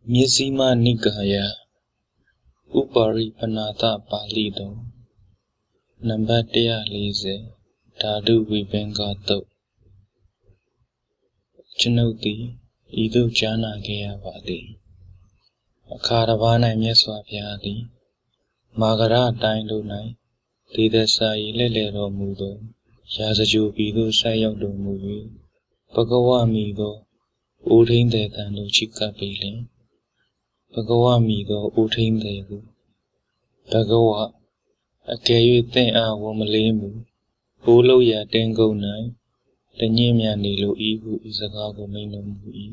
Mizima Nikaya Upari Panata Palito Nambatia Lise Tadu Vivengato Chinoti Idu Jana Gayavadi Akaravana Meswapiadi Magara Daindunai Tidasai Lelero Mudo Yazaju Bidu Sayodo Muvi Pagawa Migo Udin de Danu Chika Bilin Pagawa Migo Udin de Pagawa Akayu Ten A Womalimu Ulo Ya Dengo Nai Tenyemia Nilo Igu Isagago Mino Mui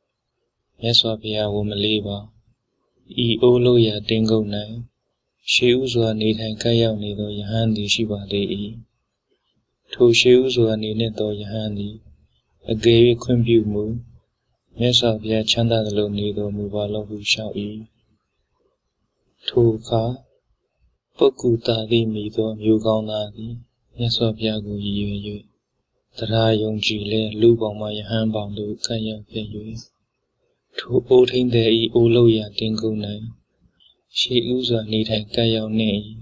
Meswapia Womaliba I Ulo Ya Dengo Nai She Uzwa Nitan Kaya Nido Yahandi Shiba de To She Uzwa Nineto Yahandi A gay quimbu mu Meswapia Chanda the Lo Nido Mubalo who shall e To Ka Pokuta di Mido Mugana di Meswapia go ye Tara Yong Gile Lubama Yahan Bando Kaya Fayu To Otin de E Oloya Dingo Nai She Uza Nitan Kaya Ne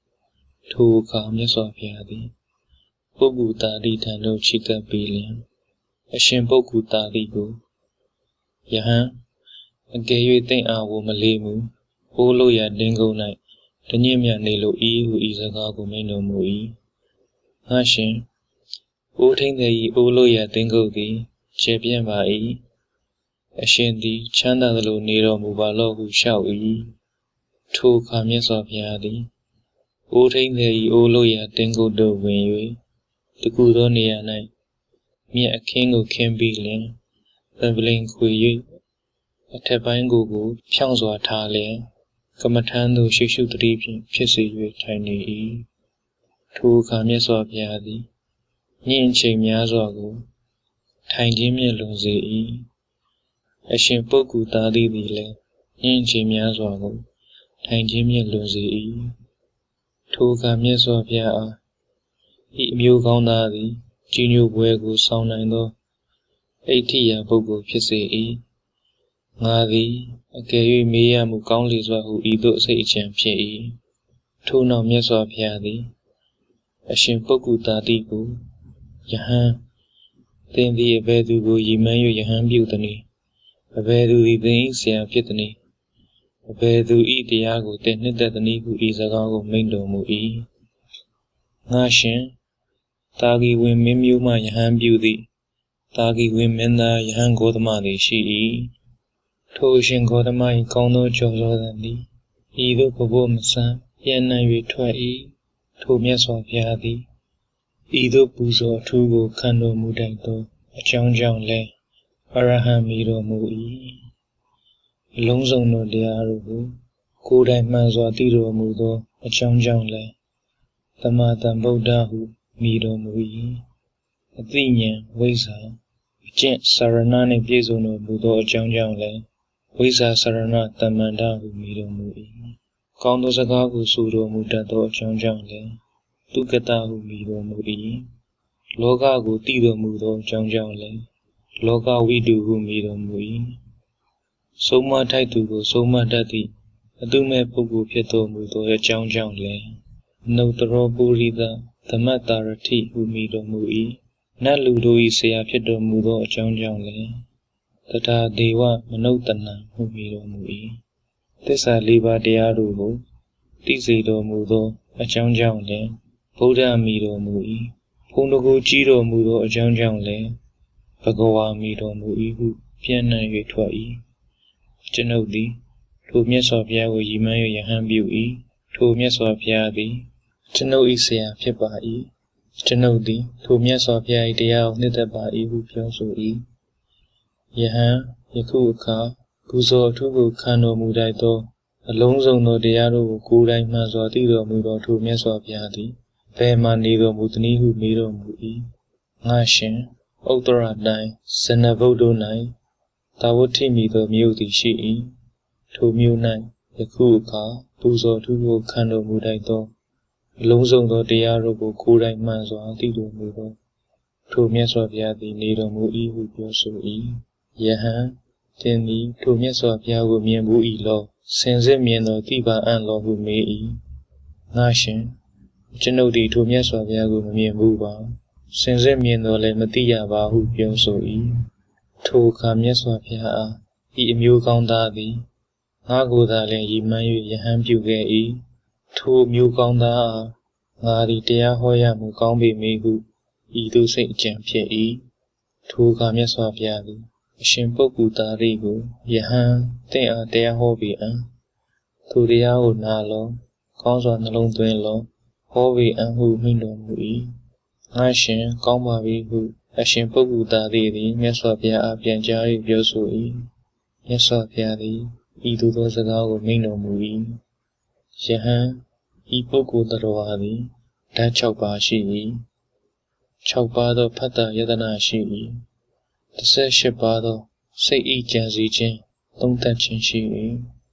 To Ka Meswapia di Pokuta di Tano Chika Billion A Shimpokuta di go Yahan A gay thing I will Malimu Oloya Dingo Nai Tenyemia Nilo E who is a gago meno mui Hashin Oting the Oloya Dingo di Chepian by E A Shindi Chanda the Lo Niro Mubalo who shall e To Kamias of Yadi Oting the Oloya Dingo do win The good on the night Me a king of Kimbilin The Blink Kui A Tabango go Pianzo Atalia Kamatando Shishu Tripping Pissy Tiny E To Kamias of Yadi Nin Chemiazo Tiny Melons E A Shimpoku Tadi Dile Nin Chemiazo Tiny Melons E To Kamias of Ya E Mugonadi Ginu Buego Sound and 80 Bogo Pissy E Ngadi A gay Mia Mugonliswa who either say champion E To no Meswa Piadi A Shimpoku Tadigo Yahan Then the Abedugo Yimayo Yahan Butani Abedu the things ya Pitani Abedu eat the Yago then Nidani who is a gago Mindo Mui Nashin Tagi win Mimuma Yahan Beauty Tagi win Menda Yahan Godmadi she Toshin Godama in Kono Josodani Either Bobo Masa Yana Vitwai To Meswa Piadi Either Buzo Tugo Kando Mudaito A Chang Jang Le Arahan Mido Mui Longzo no Diarubu Kodai Manzwa Tiro Mudo A Chang Jang Le Tamata Bodahu Mido Mui Athenian Wesa Gent Saranani Bizono Budo A Chang Jang Le Wesa Sarana Tamandahu Mido Mui Kondo Sagaku Sudo Mudato A Chang Jang Le Tukatahu Mido Mui Loga go Tido Mudo Chang Jang Le Loga we do who Mido Mui Soma Taitugo Soma Dati Adume Pogo Pieto Mudo A Chang Jang Le Notaro Burida Tamatarati who Mido Mui Naludo Isea Pieto Mudo A Chang Jang Le Tata Dewa Manotana who Mido Mui Tessa Liba Dearubo Tizido Mudo A Chang Jang Le Buddha Mido Mui Pondogo Jiro Mudo A Chang Jang Le Pagawa Mido Mui who Piana Yetwai Genodi To Mesopia with Yimayo Yahan Bui To Mesopia the Geno Isea Pibai Genodi To Mesopia idea of Nitabai who Pioso E Yahan Yakuka Buzo Tugu Kano Mudaito Alonso no Diaro Kurai Mazwatido Mudo To Mesopia the Pema Nido Mutni who Mido Mui Nashin Otora Nai Senavodo Nai Tawati Mido Muti Shi To Mu Nai Yakuka Buzo Tugo Kando Mudaito Alonso no Diaro Kurai Mazwatido Mudo To Mesopia the Nido Mui who Pioso E Yahan တင်သည်ထိုမြတ်စွာဘုရားကိုမြင်ဘူး၏လောစင်စစ်မြင်သောတိပါအံ့လောဟုမေး၏ငါရှင်ကျွန်ုပ်သည်ထိုမြတ်စွာဘုရားကိုမမြင်ဘူးပါစင်စစ်မြင်တော်လည်းမသိရပါဟုပြောဆို၏ထိုအခါမြတ်စွာဘုရားအားဤအမျိုးကောင်းသားသည်ငါကိုယ်သာလျှင်ရည်မှန်း၍ယဟန်ပြုခဲ့၏ထိုမျိုးကောင်းသားအားငါသည်တရားဟောရမူကောင်းပေမည်ဟုဤသို့စိတ်အကြံဖြစ်၏ထိုအခါမြတ်စွာဘုရားသည်အရှင်ပုဂ္ဂိုလ်သားလေးကိုယဟန်သင်အားတရားဟောပေအံ့ထိုတရားကိုနာလောကောင်းစွာနှလုံးသွင်းလောဟောပေအံ့ဟုမိန့်တော်မူ၏ငါရှင်ကောင်းပါပြီဟုအရှင်ပုဂ္ဂိုလ်သားလေးသည်မြတ်စွာဘုရားအားပြန်ကြား၍ပြောဆို၏မြတ်စွာဘုရားသည်ဤသို့သောစကားကိုမိန့်တော်မူ၏ယဟန်ဤပုဂ္ဂိုလ်တော်ဟာသည်ဓာတ်6ပါးရှိ၏6ပါးသောဖတ္တယတနာရှိ၏18ပါးသောစိတ်ဤကြံစည်ခြင်းသုံးသပ်ခြင်းရှိ၏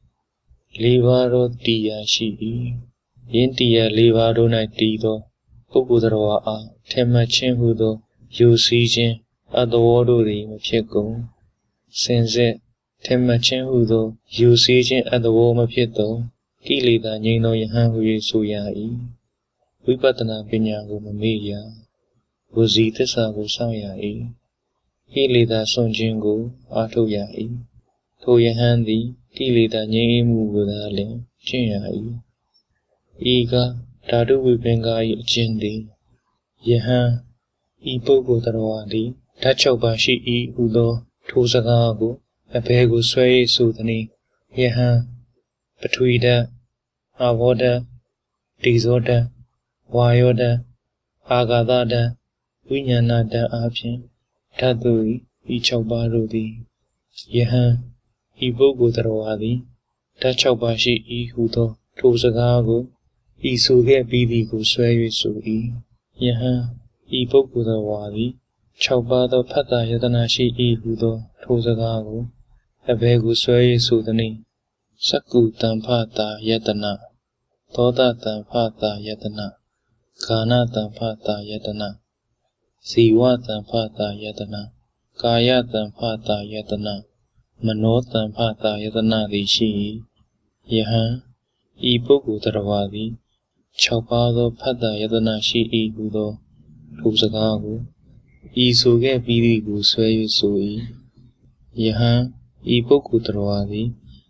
4ပါးသောတရားရှိ၏ယင်းတရား4ပါးတို့၌တည်သောပုဂ္ဂိုလ်တော်အားထင်မှတ်ခြင်းဟုသောယူစည်းခြင်းအတ္တဝေါတို့သည်မဖြစ်ကုန်စင်စစ်ထင်မှတ်ခြင်းဟုသောယူစည်းခြင်းအတ္တဝေါမဖြစ်သောကိလေသာငြိမ်းသောယဟန်ဟု၍ဆိုရ၏ဝိပဿနာပညာကိုမမေ့ရဝစီသစ္စာကိုစောင့်ရ၏ကိလေသာစွန့်ခြင်းကိုအားထုတ်ရ၏ထိုယဟန်သည်ကိလေသာငြိမ်းမှုကိုသာလျှင်ကျင့်ရ၏ဤကဓာတုဝိပင်္ဂါ၏အကျင့်သည်ယဟန်ဤပုဂ္ဂိုလ်တော်သည်ဓာတ်6ပါးရှိ၏ဟုသောထိုစကားကိုအဘယ်ကိုဆွဲ၍ဆိုသနည်းယဟန်ပထဝီဓာတ်အာဘောဓာတ်တေဇောဓာတ်ဝါယောဓာတ်အာဂါသဓာတ်ဝိညာဏဓာတ်အားဖြင့်ဓာတ်တို့၏ဤ6ပါးတို့သည်ယဟန်ဤပုဂ္ဂိုလ်တော်သည်ဓာတ်6ပါးရှိ၏ဟုသောထိုစကားကိုဤဆိုခဲ့ပြီးသည်ကိုဆွဲ၍ဆို၏ယဟန်ဤပုဂ္ဂိုလ်တော်သည်6ပါးသောဖတ္တယတနာရှိ၏ဟုသောထိုစကားကိုအဘယ်ကိုဆွဲ၍ဆိုသနည်းစက္ကုတံဖတာယတနာသောတတံဖတာယတနာဂာနတံဖတာယတနာဇီဝတံဖတာယတနာကာယတံဖတာယတနာမနောတံဖတာယတနာသည်ရှိ၏ယဟန်ဤပုဂ္ဂိုလ်တော်သည်6ပါးသောဖတ္တယတနာရှိ၏ဟုသောထိုစကားကိုဤဆိုခဲ့ပြီးသည်ကိုဆွဲ၍ဆို၏ယဟန်ဤပုဂ္ဂိုလ်တော်သည်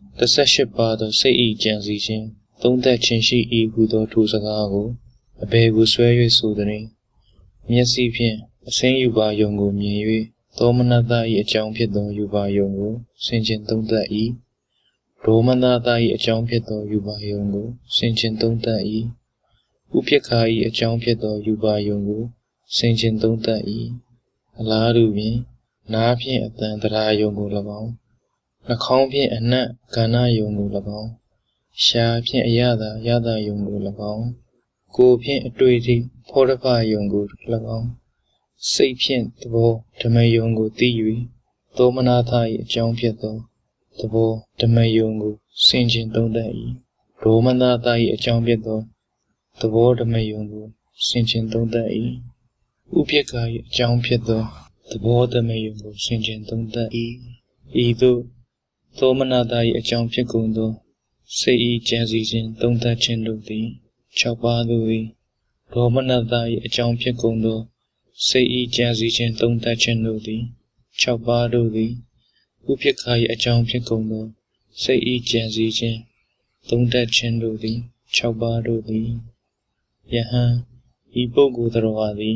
18ပါးသောစိတ်ဤကြံစည်ခြင်းသုံးသပ်ခြင်းရှိ၏ဟုသောထိုစကားကိုအဘယ်ကိုဆွဲ၍ဆိုသနည်းမျက်စိဖြင့်အစင်းယူပါယုံကိုမြင်၍သောမနတ၏အကြောင်းဖြစ်သောယူပါယုံကိုဆင်ခြင်သုံးသပ်၏ဒေါမနတ၏အကြောင်းဖြစ်သောယူပါယုံကိုဆင်ခြင်သုံးသပ်၏ဥပိ္ပခာ၏အကြောင်းဖြစ်သောယူပါယုံကိုဆင်ခြင်သုံးသပ်၏အလားတူပင်နားဖြင့်အတန်တရားယုံကို၎င်းနှာခေါင်းဖြင့်အနတ်ကဏ္ဍယုံကို၎င်းရှားဖြင့်အရသာယတာယုံကို၎င်းကိုယ်ဖြင့်အတွေ့အထိဖောဓဖယုံကို၎င်းစိတ်ဖြင့်သဘောဓမ္မယုံကိုသိ၍သောမနာသ၏အကြောင်းဖြစ်သောသဘောဓမ္မယုံကိုဆင်ခြင်သုံးသပ်၏ဒေါမနသ၏အကြောင်းဖြစ်သောသဘောဓမ္မယုံကိုဆင်ခြင်သုံးသပ်၏ဥပိ္ပခာ၏အကြောင်းဖြစ်သောသဘောဓမ္မယုံကိုဆင်ခြင်သုံးသပ်၏ဤသို့သောမနာသ၏အကြောင်းဖြစ်ကုန်သောစိတ်ဤကြံစည်ခြင်းသုံးသပ်ခြင်းတို့သည်6ပါးတို့သည်ဒေါမနသ၏အကြောင်းဖြစ်ကုန်သောစိတ်ဤကြံစည်ခြင်းသုံးသပ်ခြင်းတို့သည်6ပါးတို့သည်ဥပိ္ပခာ၏အကြောင်းဖြစ်ကုန်သောစိတ်ဤကြံစည်ခြင်းသုံးသပ်ခြင်းတို့သည်6ပါးတို့သည်ယဟန်ဤပုဂ္ဂိုလ်တော်သည်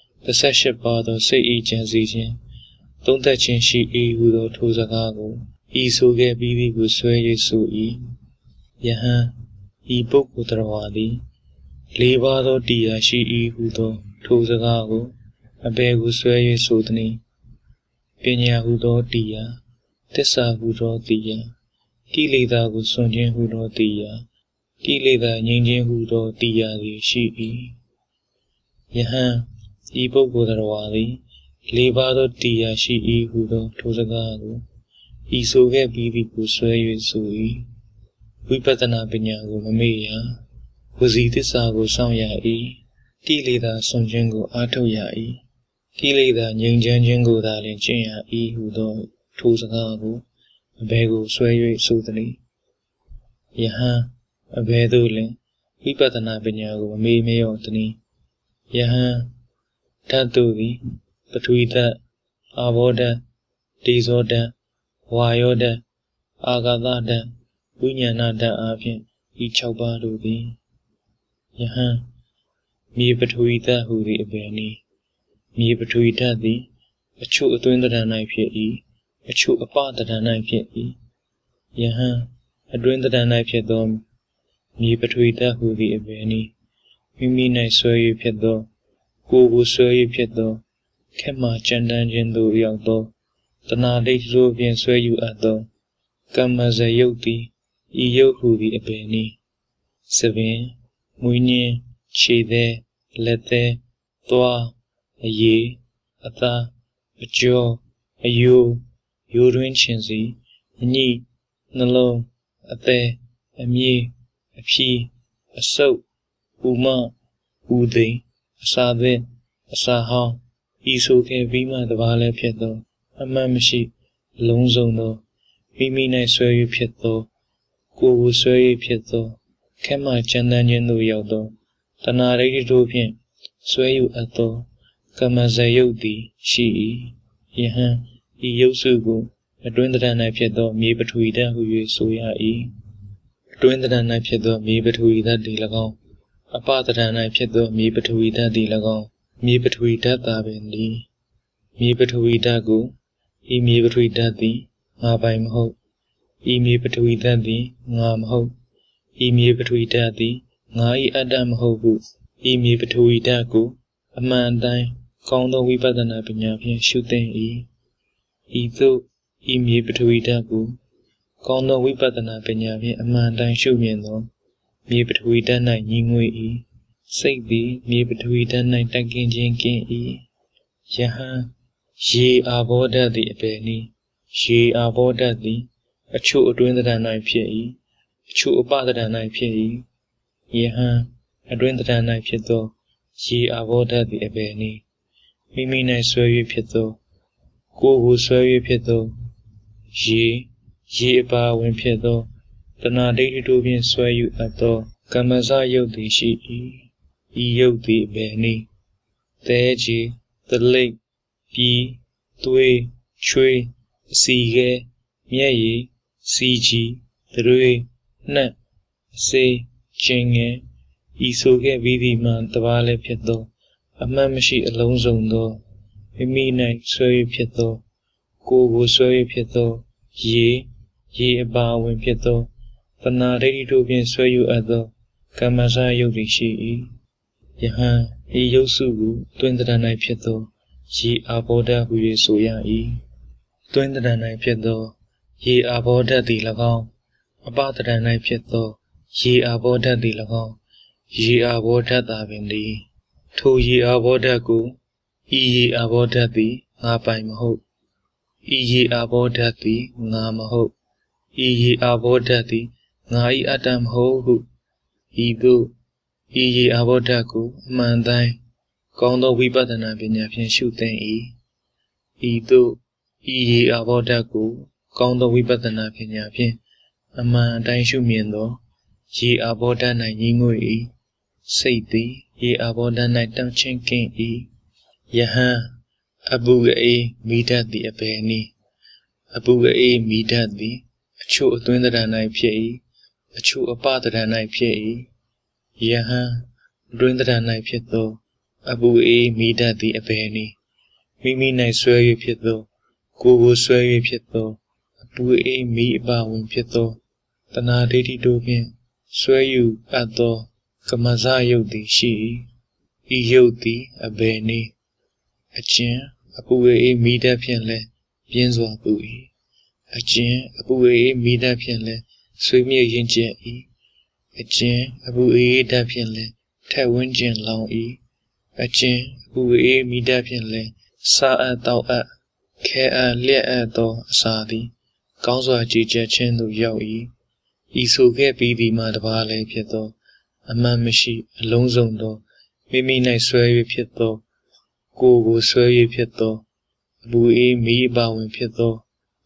18ပါးသောစိတ်ဤကြံစည်ခြင်းသုံးသပ်ခြင်းရှိ၏ဟုသောထိုစကားကိုဤဆိုခဲ့ပြီးသည်ကိုဆွဲ၍ဆို၏ယဟန်ဤပုဂ္ဂိုလ်တော်သည်4ပါးသောတရားရှိ၏ဟုသောထိုစကားကိုအဘယ်ကိုဆွဲ၍ဆိုသနည်းပညာဟုသောတရားသစ္စာဟုသောတရားကိလေသာကိုစွန့်ခြင်းဟုသောတရားကိလေသာငြိမ်းခြင်းဟုသောတရားသည်ရှိ၏ယဟန်ဤပုဂ္ဂိုလ်တော်သည်4ပါးသောတရားရှိ၏ဟုသောထိုစကားကိုဤဆိုခဲ့ပြီးသည်ကိုဆွဲ၍ဆို၏ဝိပဿနာပညာကိုမမေ့ရဝစီသစ္စာကိုစောင့်ရ၏ကိလေသာစွန့်ခြင်းကိုအားထုတ်ရ၏ကိလေသာငြိမ်းချမ်းခြင်းကိုသာလျှင်ကျင့်ရ၏ဟုသောထိုစကားကိုအဘယ်ကိုဆွဲ၍ဆိုသနည်းယဟန်အဘယ်သို့လင်ဝိပဿနာပညာကိုမမေ့မလျော့သနည်းယဟန်ဓာတ်တို့သည်ပထဝီဓာတ်အာဘောဓာတ်ဒေဇောဓာတ်ဝါယောဓာတ်အာဂါသဓာတ်ဝိညာဏဓာတ်အားဖြင့်ဤ6ပါးတို့သည်ယဟန်မြေပထဝီဓာတ်ဟူသည့်အဘယ်နည်းမြေပထဝီဓာတ်သည်အချို့အတွင်းသဏ္ဍာန်၌ဖြစ်၏အချို့အပသဏ္ဍာန်၌ဖြစ်၏ယဟန်အတွင်းသဏ္ဍာန်၌ဖြစ်သောမြေပထဝီဓာတ်ဟူသည့်အဘယ်နည်းမိမိ၌ဆွဲ၍ဖြစ်သောကိုယ်ကိုဆွဲ၍ဖြစ်သောခက်မှကြမ်းတမ်းခြင်းသို့ရောက်သောတဏှာဒိဋ္ဌိတို့ဖြင့်ဆွဲယူအပ်သောကမ္မဇယုတ်သည်ဤယုတ်ဟူသည့်အဘယ်နည်းစပင်မွေးညင်းခြေသေးလက်သေးသွားအရေအသားအကျော်အယိုးရိုးတွင်းချင်စီအညိနှလုံးအသေးအမြေးအဖြီးအဆုပ်ဥမဥသိမ်အစာသစ်အစာဟောင်းဤဆိုခဲ့ပြီးမှတပါးလည်းဖြစ်သောအမှန်မရှိအလုံးစုံသောမိမိ၌ဆွဲ၍ဖြစ်သောကိုယ်ကိုဆွဲ၍ဖြစ်သောခက်မှကြမ်းတမ်းခြင်းသို့ရောက်သောတဏှာဒိဋ္ဌိတို့ဖြင့်ဆွဲယူအပ်သောကမ္မဇယုတ်သည်ရှိ၏ယဟန်ဤယုတ်စုကိုအတွင်းသဏ္ဍာန်၌ဖြစ်သောမြေပထဝီဓာတ်ဟူ၍ဆိုရ၏အတွင်းသဏ္ဍာန်၌ဖြစ်သောမြေပထဝီဓာတ်သည်၎င်းအပသဏ္ဍာန်၌ဖြစ်သောမြေပထဝီဓာတ်သည်၎င်းမြေပထဝီဓာတ်သာပင်သည်မြေပထဝီဓာတ်ကိုဤမြေပထဝီဓာတ်သည်ငါပိုင်မဟုတ်ဤမြေပထဝီဓာတ်သည်ငါမဟုတ်ဤမြေပထဝီဓာတ်သည်ငါ၏အတ္တမဟုတ်ဟုဤမြေပထဝီဓာတ်ကိုအမှန်အတိုင်းကောင်းသောဝိပဿနာပညာဖြင့်ရှုသင်၏ဤသို့ဤမြေပထဝီဓာတ်ကိုကောင်းသောဝိပဿနာပညာဖြင့်အမှန်တိုင်းရှုမြင်သောမြေပထဝီဓာတ်၌ညီငွေ၏စိတ်သည်မြေပထဝီဓာတ်၌တက်ကင်းခြင်းကင်း၏ယဟန်ရေအာဘောဓာတ်သည်အဘယ်နည်းရေအာဘောဓာတ်သည်အချို့အတွင်းသဏ္ဍာန်၌ဖြစ်၏အချို့အပသဏ္ဍာန်၌ဖြစ်၏ယဟန်အတွင်းသဏ္ဍာန်၌ဖြစ်သောရေအာဘောဓာတ်သည်အဘယ်နည်းမိမိ၌ဆွဲ၍ဖြစ်သောကိုယ်ကိုဆွဲ၍ဖြစ်သောရေအပါဝင်ဖြစ်သောတဏှာဒိဋ္ဌိတို့ဖြင့်ဆွဲယူအပ်သောကမ္မဇယုတ်သည်ရှိ၏ဤယုတ်သည်အဘယ်နည်းသဲကြီးသလိပ်ပြီးသွေးချွေးအစီခဲမျက်ရည်စီကြီးတွေနှက်အစေးကျင်ငယ်ဤဆိုခဲ့ပြီးသည်မှတပါးလည်းဖြစ်သောအမှန်မရှိအလုံးစုံသောမိမိ၌ဆွဲ၍ဖြစ်သောကိုယ်ကိုဆွဲ၍ဖြစ်သောရေအပါဝင်ဖြစ်သောတဏှာဒိဋ္ဌိတို့ဖြင့်ဆွဲယူအပ်သောကမ္မဇယုတ်သည်ရှိ၏ယဟန်ဤယုတ်စုကိုတွင်သဏ္ဍာန်၌ဖြစ်သောရေအာဘောဓာတ်ဟူ၍ဆိုရ၏တွင်သဏ္ဍာန်၌ဖြစ်သောရေအာဘောဓာတ်သည်၎င်းအပသဏ္ဍာန်၌ဖြစ်သောရေအာဘောဓာတ်သည်၎င်းရေအာဘောဓာတ်သာပင်သည်ထိုရေအာဘောဓာတ်ကိုဤရေအာဘောဓာတ်သည်ငါပိုင်မဟုတ်ဤရေအာဘောဓာတ်သည်ငါမဟုတ်ဤရေအာဘောဓာတ်သည်ငါ၏အတ္တမဟုတ်ဟုဤသို့ဤရေအာဘောဓာတ်ကိုအမှန်တိုင်းကောင်းသောဝိပဿနာပညာဖြင့်ရှုသင်၏ဤသို့ဤရေအာဘောဓာတ်ကိုကောင်းသောဝိပဿနာပညာဖြင့်အမှန်အတိုင်းရှုမြင်သောရေအာဘောဓာတ်၌ညီငွေ၏စိတ်သည်ရေအာဘောဓာတ်၌တောင့်ချင်းကင်း၏ယဟန်အပုဂအေမိဓာတ်သည်အဘယ်နည်းအပုဂအေမိဓာတ်သည်အချို့အတွင်းသဏ္ဍာန်၌ဖြစ်၏အချို့အပသဏ္ဍာန်၌ဖြစ်၏ယဟန်အတွင်းသဏ္ဍာန်၌ဖြစ်သောအပုအေမိဓာတ်သည်အဘယ်နည်းမိမိ၌ဆွဲ၍ဖြစ်သောကိုယ်ကိုဆွဲ၍ဖြစ်သောအပုအေမိအပါဝင်ဖြစ်သောတဏှာဒိဋ္ဌိတို့ဖြင့်ဆွဲယူအပ်သောကမ္မဇယုတ်သည်ရှိ၏ဤယုတ်သည်အဘယ်နည်းအကျဉ်အပုအေမိဓာတ်ဖြင့်လည်းပြင်းစွာပူ၏အကျဉ်အပုအေမိဓာတ်ဖြင့်လည်းဆွေးမြေ့ရင်ကျက်၏အကျဉ်အပုအေဓာတ်ဖြင့်လည်းထက်ဝန်းကျင်လောင်၏အကျဉ်အပုအေမိဓာတ်ဖြင့်လည်းစားအပ်တောက်အပ်ခဲအပ်လျက်အပ်သောအစာသည်ကောင်းစွာကြည်ကျက်ခြင်းသို့ရောက်၏ဤဆိုခဲ့ပြီးသည်မှတပါးလည်းဖြစ်သောအမှန်မရှိအလုံးစုံသောမိမိ၌ဆွဲ၍ဖြစ်သောကိုယ်ကိုဆွဲ၍ဖြစ်သောအပူအေးမီးအပါဝင်ဖြစ်သောတ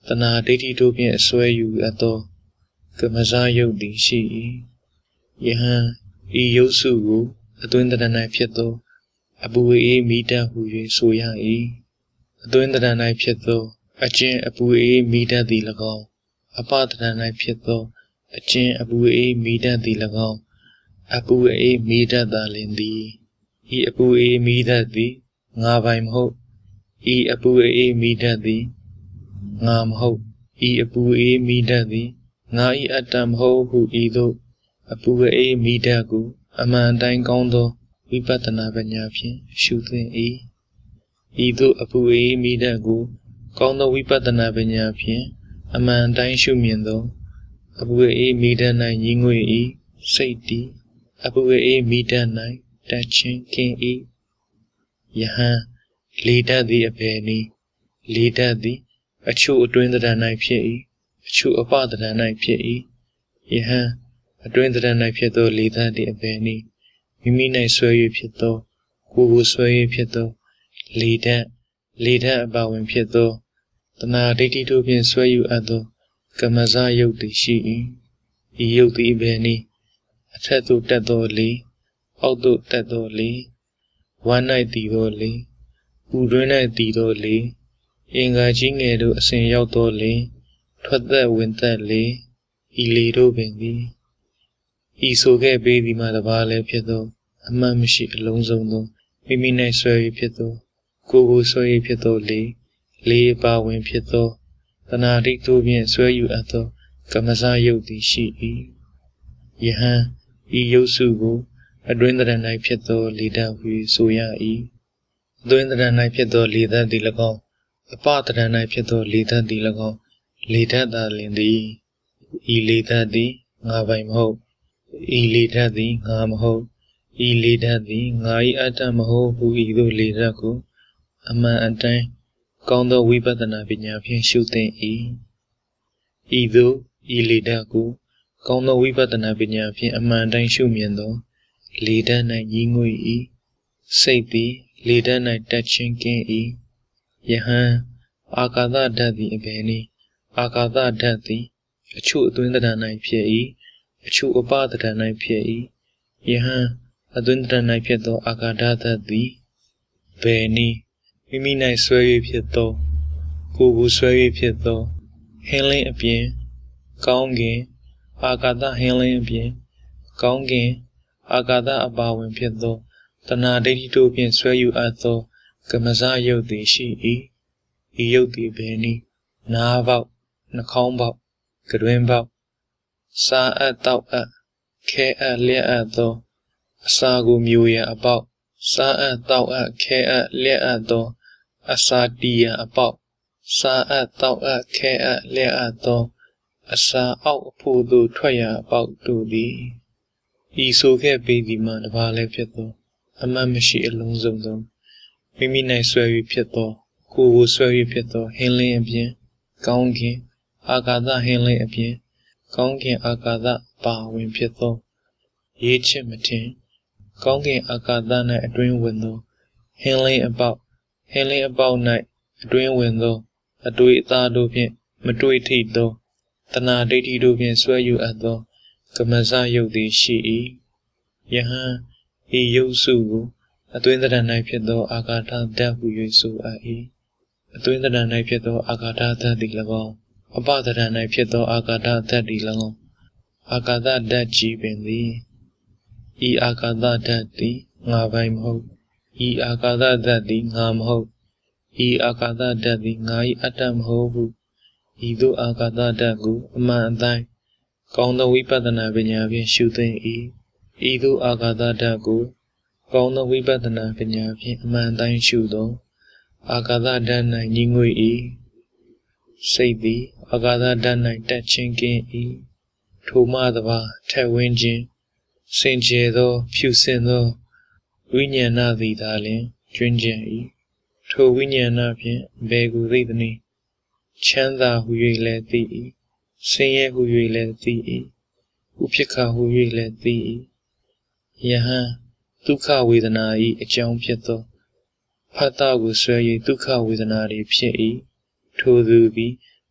တဏှာဒိဋ္ဌိတို့ဖြင့်အစွဲယူအပ်သောကမ္မဇယုတ်သည်ရှိ၏ယဟန်ဤယုတ်စုကိုအတွင်းတရဏ၌ဖြစ်သောအပူအေးမိတ္တဟု၍ဆိုရ၏အတွင်းတရဏ၌ဖြစ်သောအကျင့်အပူအေးမိတ္တသည်၎င်းအပတရဏ၌ဖြစ်သောအကျင့်အပူအေးမိတ္တသည်၎င်းအပူအေးမိတ္တသာလင်သည်ဤအပူအေးမိတ္တသည်ငါပိုင်မဟုတ်ဤအပူအေးမိတ္တသည်ငါမဟုတ်ဤအပူအေးမိတ္တသည်ငါဤအတ္တမဟုတ်ဟုဤသို့အပူအေးမိတ္တကိုအမှန်တိုင်းကောင်းသောဝိပဿနာပညာဖြင့်ရှုသင်၏ဤသို့အပူအေးမိတ္တကိုကောင်းသောဝိပဿနာပညာဖြင့်အမှန်တိုင်းရှုမြင်သောအပူအေးမိတ္တ၌ညီငွေ၏စိတ်တည်အပူအေးမိတ္တ၌တတ်ခြင်းကင်း၏ယဟန်လေတတ်သည်အဘယ်နည်းလေတတ်သည်အချို့အတွင်းတရဏ၌ဖြစ်၏အချို့အပတရဏ၌ဖြစ်၏ယဟန်အတွင်းတရဏ၌ဖြစ်သောလေတတ်သည်အဘယ်နည်းမိမိ၌ဆွဲ၍ဖြစ်သောကိုယ်ဆွဲ၍ဖြစ်သောလေတတ်အပါဝင်ဖြစ်သောတဏှာဒိဋ္ဌိတို့ဖြင့်ဆွဲယူအပ်သောကမ္မဇယုတ်သည်ရှိ၏ဤယုတ်သည်အဘယ်နည်းအထက်သို့တက်သောလေအောက်သို့တက်သောလေဝမ်း၌တည်သောလေပူတွင်း၌တည်သောလေအင်္ဂါကြီးငယ်တို့အစဉ်ရောက်သောလေထွက်သက်ဝင်သက်လေဤလေတို့ပင်သည်ဤဆိုခဲ့ပေသည်မှာတပါးလည်းဖြစ်သောအမှန်မရှိအလုံးစုံသောမိမိ၌ဆွဲ၍ဖြစ်သောကိုယ်ဆွဲ၍ဖြစ်သောလေပါဝင်ဖြစ်သောတဏှာဒိဋ္ဌိတို့ဖြင့်ဆွဲယူအပ်သောကမ္မဇယုတ်သည်ရှိ၏ယဟန်ဤယုတ်စုကိုအတွင်းတရဏ၌ဖြစ်သောလေတတ်ဟုဆိုရ၏အတွင်းတရဏ၌ဖြစ်သောလေတတ်သည်၎င်းအပတရဏ၌ဖြစ်သောလေတတ်သည်၎င်းလေတတ်သာလင်သည်ဤလေတတ်သည်ငါပိုင်မဟုတ်ဤလေတတ်သည်ငါမဟုတ်ဤလေတတ်သည်ငါ၏အတ္တမဟုတ်ဟုဤသို့လေတတ်ကိုအမှန်အတိုင်းကောင်းသောဝိပဿနာပညာဖြင့်ရှုသင်၏ဤသို့ဤလေတတ်ကိုကောင်းသောဝိပဿနာပညာဖြင့်အမှန်တိုင်းရှုမြင်သောလေတတ်၌ညီငွေ၏စိတ်သည်လေတတ်၌တက်ခြင်းကင်း၏ယဟန်အာကာသဓာတ်သည်အဘယ်နည်းအာကာသဓာတ်သည်အချို့အတွင်းတရဏ၌ဖြစ်၏အချို့အပတရဏ၌ဖြစ်၏ယဟန်အတွင်းတရဏ၌ဖြစ်သောအာကာသဓာတ်သည်ဘယ်နည်းမိမိ၌ဆွဲ၍ဖြစ်သောကိုယ်ဆွဲ၍ဖြစ်သောဟင်းလင်းအပြင်ကောင်းကင်အာကာသဟင်းလင်းအပြင်ကောင်းကင်အာကာသအပါဝင်ဖြစ်သောတဏှာဒိဋ္ဌိတို့ဖြင့်ဆွဲယူအပ်သောကမ္မဇယုတ်သည်ရှိ၏ဤယုတ်သည်ဘယ်နည်းနားပေါက်နှာခေါင်းပေါက်အတွင်းပေါက်စားအပ်တောက်အပ်ခဲအပ်လျက်အပ်သောအစာကိုမျိုးရအပေါက်စားအပ်တောက်အပ်ခဲအပ်လျက်အပ်သောအစာတီးရအပေါက်စားအပ်တောက်အပ်ခဲအပ်လျက်အပ်သောအစာအောက်အဖို့သို့ထွက်ရအပေါက်တို့သည်ဤဆိုခဲ့ပေသည်မှာတပါးလည်းဖြစ်သောအမှန်မရှိအလုံးစုံသောမိမိ၌ဆွဲ၍ဖြစ်သောကိုယ်ဆွဲ၍ဖြစ်သောဟင်းလင်းအပြင်ကောင်းကင်အာကာသဟင်းလင်းအပြင်ကောင်းကင်အာကာသပါဝင်ဖြစ်သောရေးချစ်မထင်ကောင်းကင်အာကာသ၌အတွင်းဝင်သောဟင်းလင်းအပေါက်၌အတွင်းဝင်သောအတွေ့အသားတို့ဖြင့်မတွေ့ထိသောတဏှာဒိဋ္ဌိတို့ဖြင့်ဆွဲယူအပ်သောကမ္မဇယုတ်သည်ရှိ၏ယဟန်ဤယုတ်စုကိုအတွင်းတရဏ၌ဖြစ်သောအာကာသဓာတ်ဟု၍ဆိုအပ်၏အတွင်းတရဏ၌ဖြစ်သောအာကာသဓာတ်သည်၎င်းအပတရဏ၌ဖြစ်သောအာကာသဓာတ်သည်၎င်းအာကာသဓာတ်ကြီးပင်သည်ဤအာကာသဓာတ်သည်ငါပိုင်မဟုတ်ဤအာကာသဓာတ်သည်ငါမဟုတ်ဤအာကာသဓာတ်သည်ငါ၏အတ္တမဟုတ်ဟုဤသို့အာကာသဓာတ်ကိုအမှန်အတိုင်းကောင်းသောဝိပဿနာပညာဖြင့်ရှုသင်၏ဤသို့အာကာသဓာတ်ကိုကောင်းသောဝိပဿနာပညာဖြင့်အမှန်တိုင်းရှုသောအာကာသဓာတ်၌ညီငွေ၏စိတ်သည်အာကာသဓာတ်၌တက်ခြင်းကင်း၏ထိုမှတပါးထက်ဝင်းခြင်းစင်ကြယ်သောဖြူစင်သောဝိညာဏသည်သာလျှင်ကျွင်းကျင်၏ထိုဝိညာဏဖြင့်ဘယ်ကိုသိသနည်းချမ်းသာဟု၍လည်းသိ၏ဆင်းရဲဟု၍လည်းသိ၏ဥပိ္ပခဟု၍လည်းသိ၏ယဟန်ဒုက္ခဝေဒနာ၏အကြောင်းဖြစ်သောဖတ်တာကိုဆွဲ၍ဒုက္ခဝေဒနာတွေဖြစ်၏ထိုသူသည်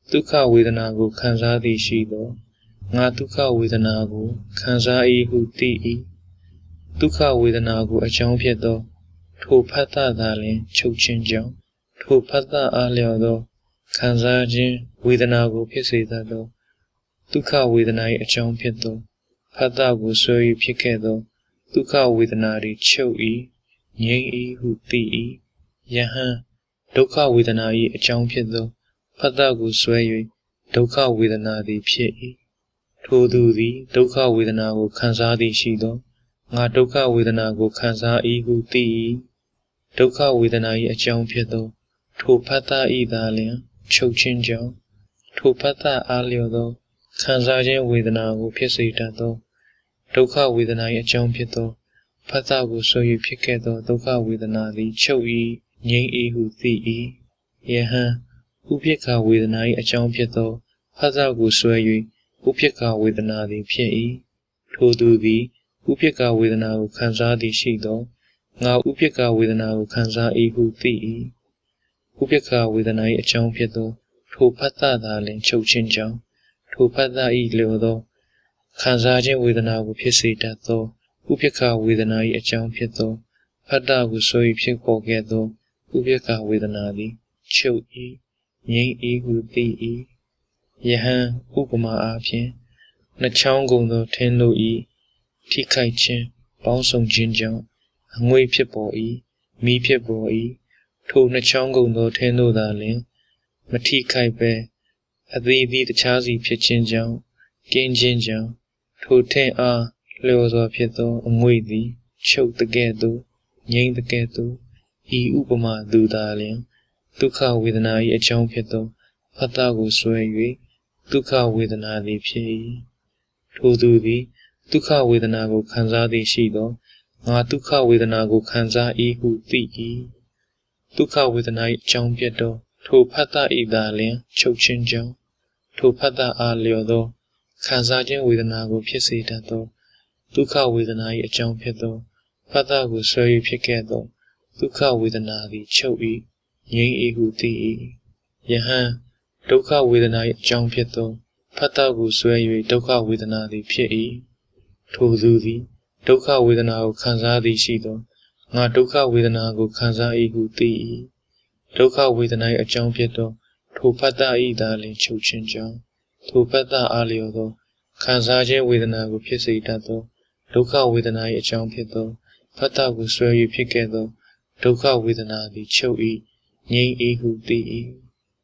Dukha Vedanago Kanzadi Shido, Nga Dukha Vedanago, Kanzai Huti, Dukha Vedanago a Jompiedo, To Pata Dalin, Chochinjong, To Pata Aliodo, Kanzajin, Vedanago Pisidado, Dukha Vedanai a Jompiedo, Pata Gusoi Pikedo, Dukha Vedanari Choi, Nye Huti, Yahan, Dukha Vedanai a Jompiedo, Pata Gusoi, Dukha Vedanadi Pie, Todudi, Dukha Vedanago Kanzadi Shido, Nga Dukha Vedanago Kanza Huti, Dukha Vedanai a Jompiedo, To Pata Idalian, Chochinjong, To Pata Aliodo, Kanzajin Vedanago Pisidado, Dukha Vedanai a Jompiedo, Pata Gusoi Pikedo, Dukha Vedanadi Choi, Nye Huti, Yahan, Upika Vedanai a Jompiedo, Pata Gusoi, Upika Vedanadi Pie, Todudi, Upika Vedanago Kanzadi Shido, Nga Upika Vedanago Kanza Huti, Upika Vedanai a Jompiedo, To Pata Dalin Chochinjong, To Pata Iliodo, Kanzajin Vedanago Pisidado, Upika Vedanai a Jompiedo, Pata Gusoi Pikogedo, Upika Vedanadi, Choi, Nye Huti, Yahan, Upama Apien, Nachango Tendo Tikai Chin, Bonsong Jinjong, Ngui Pipo Mi Pipo To Nachango Tendo Dalin, Matikai Be, Adi the Chazi Pichinjong, Gain Jinjong, To Ten Leozo Pieto, Ngui Choke the Gedo, Yang the Gedo, Upama Du Dalin, Dukha Vedanai a Chong Pieto, Patago Sway, Dukha Vedanadi Pie. Todudi, Dukha Vedanago Kanzadi Shido, Nga Dukha Vedanago Kanza Huti, Dukha Vedanai Jompiedo, To Pata Idalian, Chochinjong, To Pata Aliodo, Kanzajin Vedanago Pisidado, Dukha Vedanai a Jompiedo, Pata Gusoi Pikedo, Dukha Vedanadi Choi, Nye Huti, Yahan, Dukha Vedanai Jompiedo, Pata Gusoi Dukha Vedanadi Pie, Todudi, Dukha Vedanago Kanzadi Shido, Nga Dukha Vedanago Kanza Huti, Dukha Vedanai a Jompiedo, To Pata Idalin Chochinjong, To Pata Aliodo, Kanzajin Vedanago Pisidado, Dukha Vedanai a Jompiedo, Pata Gusoi Pikedo, Dukha Vedanadi Choi, Nye Huti,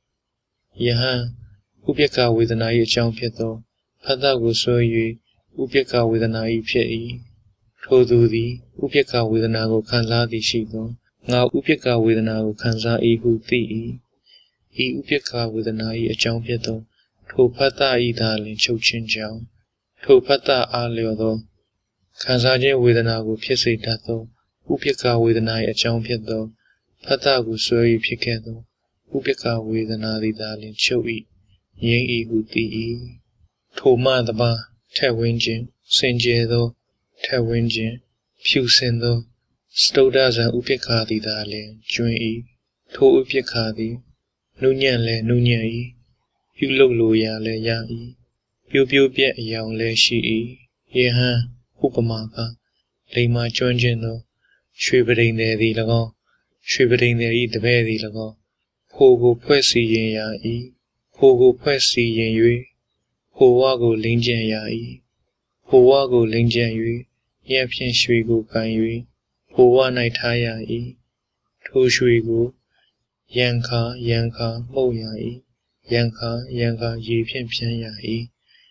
Yahan, Upika Vedanai a Jompiedo, Pata Gusoi, Upika Vedanai Pie, Todudi, Upika Vedanago Kanzadi Shido, Nga Upika Vedanago Kanza Huti, Upika Vedanai a Jompiedo, To Pata Idalin Chochinjong, To Pata Aliodo, Kanzajin Vedanago Pisidado, Upika Vedanai a Jompiedo, Pata Gusoi Pikedo, Upika Vedanadi Dalin Choi, Nye Huti, Toma the Ba, Tewinjin, Sinjedo, Tewinjin, Pusendo, Stodas and Upikadi Dalin, Jui, To Upikadi, Nunyan le Nunyan, Puloluya le Yai, Pupu Piet Yang le Shi, Yehan, Upamaka, Lima Junjino, Shriveting the Lago, Shriveting the Bedi Lago, Pogo Pussy Yai, Pogo Pussy Yui, Powago Linjan Yai, Powago Linjan Yui, Yapian Shrigo Kan Yui, Powa Naitaya E, To Shrigo, Yanka, Mo Yai, Yanka, Yipian Pian Yai,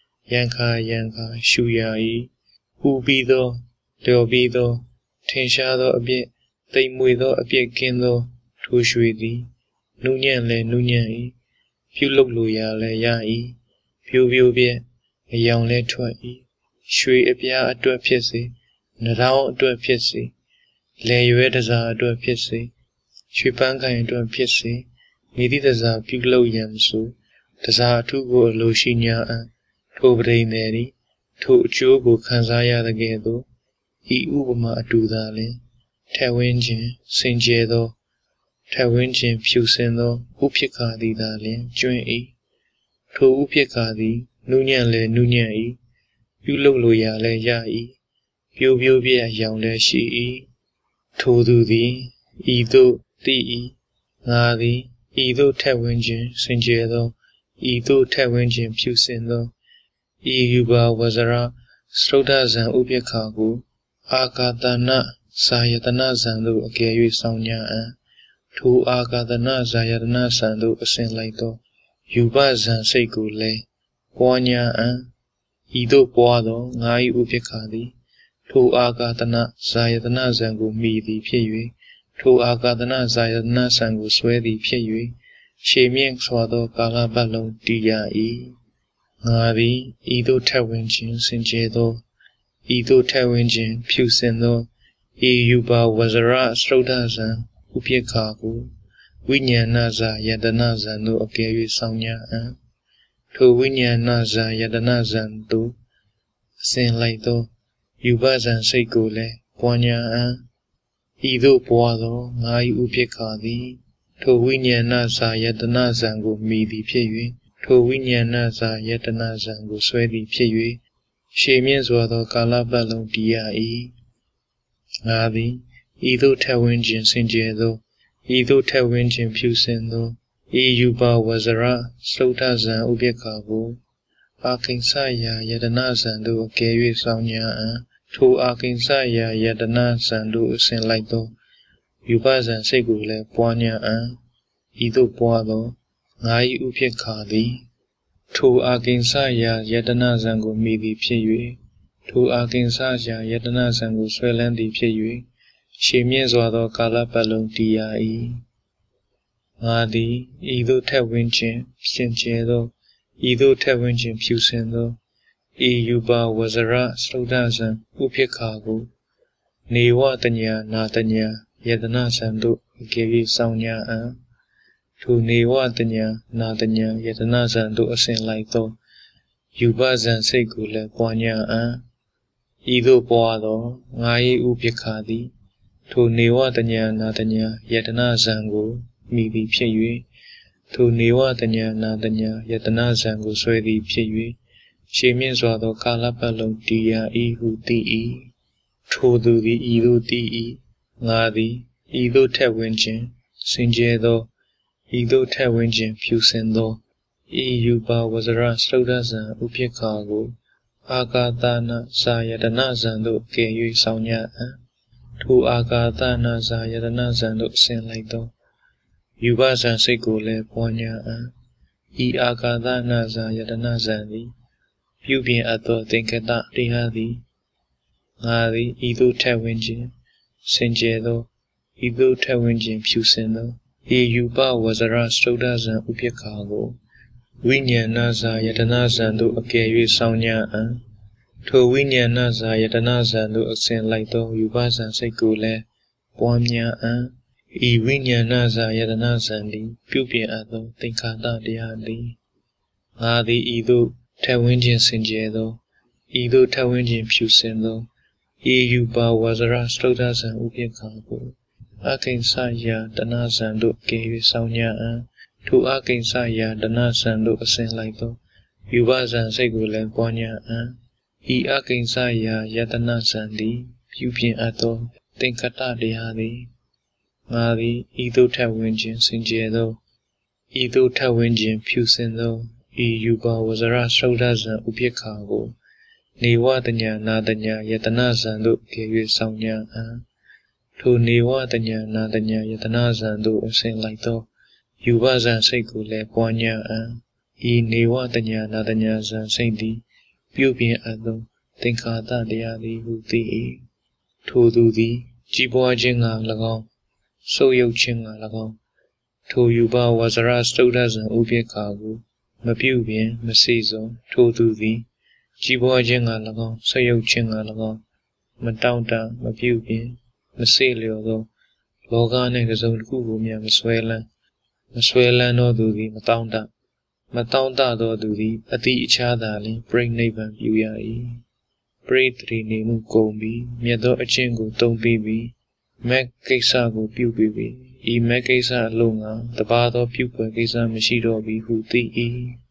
Yanka, Shu Yai, Ubido, Leobido, Tenshado a bit, they muido a bit kindo, To Shri, Nunyan le Nunyan, Puloluya le Yai, Pubu bit, a young le Twai, Shri Apia a dua pissy, Nadao a dua pissy, Le Yuetaza a dua pissy, Shri Banka a dua pissy, Nididaza Pulo Yamsu, Taza Tugo a Loshinya, To Braineri, To Jogo Kanzaya the Gedo, Upama Adudale, Tewinjin, Sinjedo, Tewinjin Pusendo, Upika Didale, Jui, ထိုဥပိ္ပခာသည်နုညံ့လည်းနုညံ့၏ပြုလုပ်လိုရာလည်းရ၏ပြိုးပြိုးပြည့်အယောင်လည်းရှိ၏ထိုသူသည်ဤသို့သိ၏ငါသည်ဤသို့ထက်ဝန်းခြင်းစင်ကြယ်သောဤသို့ထက်ဝန်းခြင်းဖြူစင်သောဤယူပါဝဇရစရုဒ္ဓဇံဥပိ္ပခာကိုအာကာသနဇာယတနာဇံသို့အကယ်၍ဆောင်ညာအံထိုအာကာသနာဇာယတနာဇံသို့အစဉ်လိုက်သောယူပဇံစိတ်ကိုလည်းပွားညာအံဤသို့ပွားသောငါ၏ဥပိ္ပခာသည်ထိုအာကာသနာဇာယတနာဇံကိုမိသည်ဖြစ်၍ထိုအာကာသနာဇာယတနာဇံကိုဆွဲသည်ဖြစ်၍ရှေမြင့်စွာသောကာလပတ်လုံးတည်ရ၏ငါသည်ဤသို့ထက်ဝန်းခြင်းစင်ကြယ်သောဤသို့ထက်ဝန်းခြင်းဖြူစင်သောဤယူပါဝဇရစရုဒ္ဓဇံဥပိ္ပခာကိုဝိညာဏဇာယတနာဇံသို့အကယ်၍ဆောင်ညာအံထိုဝိညာဏဇာယတနာဇံသို့အစဉ်လိုက်သောယူပဇံစိတ်ကိုလည်းပွားညာအံဤသို့ပွားသောငါ၏ဥပိ္ပခာသည်ထိုဝိညာဏဇာယတနာဇံကိုမိသည်ဖြစ်၍ထိုဝိညာဏဇာယတနာဇံကိုဆွဲသည်ဖြစ်၍ရှေမြင့်စွာသောကာလပတ်လုံးတည်ရ၏ငါသည်ဤသို့ထက်ဝန်းခြင်းစင်ကြယ်သောဤသို့ထက်ဝန်းခြင်းဖြူစင်သောဤယူပါဝဇရစရုဒ္ဓဇံဥပိ္ပခာကိုအာကိဉ္စယာယတနာဇံသို့အကယ်၍ဆောင်ညာအံထိုအာကိဉ္စယာယတနာဇံသို့အစဉ်လိုက်သောယူပဇံစိတ်ကိုလည်းပွားညာအံဤသို့ပွားသောငါ၏ဥပိ္ပခာသည်ထိုအာကိဉ္စယာယတနာဇံကိုမိသည်ဖြစ်၍ထိုအာကိဉ္စယာယတနာဇံကိုဆွဲလန်းသည်ဖြစ်၍ရှေမြင့်စွာသောကာလပတ်လုံးတည်ရ၏ငါသည်ဤသို့ထက်ဝန်းခြင်းစင်ကြယ်သောဤသို့ထက်ဝန်းခြင်းဖြူစင်သောဤယူပါဝဇရစရုဒ္ဓဇံဥပိ္ပခာကိုနေဝတညာနာတညာယတနာဇံသို့အကယ်၍ဆောင်ညာအံထိုနေဝတညာနာတညာယတနာဇံသို့အစဉ်လိုက်သောယူပဇံစိတ်ကိုလည်းပွားညာအံဤသို့ပွားသောငါ၏ဥပိ္ပခာသည်ထိုနေဝတညာနာတညာယတနာဇံကိုမိသည်ဖြစ်၍ထိုနေဝတညာနာတညာယတနာဇံကိုဆွဲသည်ဖြစ်၍ရှေမြင့်စွာသောကာလပတ်လုံးတည်ရ၏ဟုသိ၏ထိုသူသည်ဤသို့သိ၏ငါသည်ဤသို့ထက်ဝန်းခြင်းစင်ကြယ်သောဤသို့ထက်ဝန်းခြင်းဖြူစင်သောဤယူပါဝဇရစရုဒ္ဓဇံဥပိ္ပခာကိုအာကာသနာဇာယတနာဇံသို့ကယ်၍ဆောင်ညာအံထိုအာကာသနာဇာယတနာဇံသို့အစဉ်လိုက်သောယူပဇံစိတ်ကိုလည်းပွားညာအံဤအာကာသနာဇာယတနာဇံသည်ပြုပြင်အပ်သောသင်္ကတတရားသည်ငါသည်ဤသို့ထက်ဝန်းခြင်းစင်ကြယ်သောဤသို့ထက်ဝန်းခြင်းဖြူစင်သောဤယူပဝဇရစရုဒ္ဓဇံဥပိ္ပခာကိုဝိညာဏဇာယတနာဇံသို့အကယ်၍ဆောင်ညာအံထိုဝိညာဏဇာယတနာဇံသို့အစဉ်လိုက်သောယူပဇံစိတ်ကိုလည်းပွားများအံဤဝိညာဏဇာယတနာဇံသည်ပြုပြင်အပ်သောသင်္ခါရတရားသည်ငါသည်ဤသို့ထက်ဝန်းခြင်းစင်ကြယ်သောဤသို့ထက်ဝန်းခြင်းဖြူစင်သောဤယူပါဝဇရစရုဒ္ဓဇံဥပိ္ပခာကိုအာကိဉ္စယာတနာဇံသို့ကယ်၍ဆောင်ညာအံထိုအာကိဉ္စယာတနာဇံသို့အစဉ်လိုက်သောယူပဇံစိတ်ကိုလည်းပွားညာအံဤအာကိဉ္စယာယတနာဇံသည်ပြုပြင်အပ်သောသင်္ခတတရားသည်ငါသည်ဤသို့ထက်ဝန်းခြင်းစင်ကြယ်သောဤသို့ထက်ဝန်းခြင်းဖြူစင်သောဤယူပါဝဇရစရုဒ္ဓဇံဥပိ္ပခာကိုနေဝတညာနာတညာယတနာဇံသို့ကယ်၍ဆောင်ညာအံထိုနေဝတညာနာတညာယတနာဇံသို့အစဉ်လိုက်သောယူပဇံစိတ်ကိုလည်းပွားညာအံဤနေဝတညာနာတညာဇံစိတ်သည်ပြုပြင်အပ်သောသင်္ခါရတရားသည်ဟုသိ၏ထိုသူသည်ကြီးပွားခြင်းက၎င်းဆုပ်ယုပ်ခြင်းက၎င်းထိုယူပဝဇရစရုဒ္ဓဇံဥပိ္ပခာကိုမပြုပြင်မစေစွန်ထိုသူသည်ကြီးပွားခြင်းက၎င်းဆုပ်ယုပ်ခြင်းက၎င်းမတောင့်တမပြုပြင်မစေလျော်သောလောကနှင့်တစ်စုံတစ်ခုကိုမျှမဆွဲလန်းသောသူသည်မတောင့်တသောသူသည်အတိအချာသာလျှင်ပြိဋိနိဗ္ဗာန်ပြုရ၏ပရိသေတိနေမှုကုန်ပြီးမြတ်သောအကျင့်ကိုသုံးပြီးမက်ကိစ္စကိုပြုပြီးဤမက်ကိစ္စအလုံးကတပါသောပြုဖွယ်ကိစ္စမရှိတော့ပြီဟုသိ၏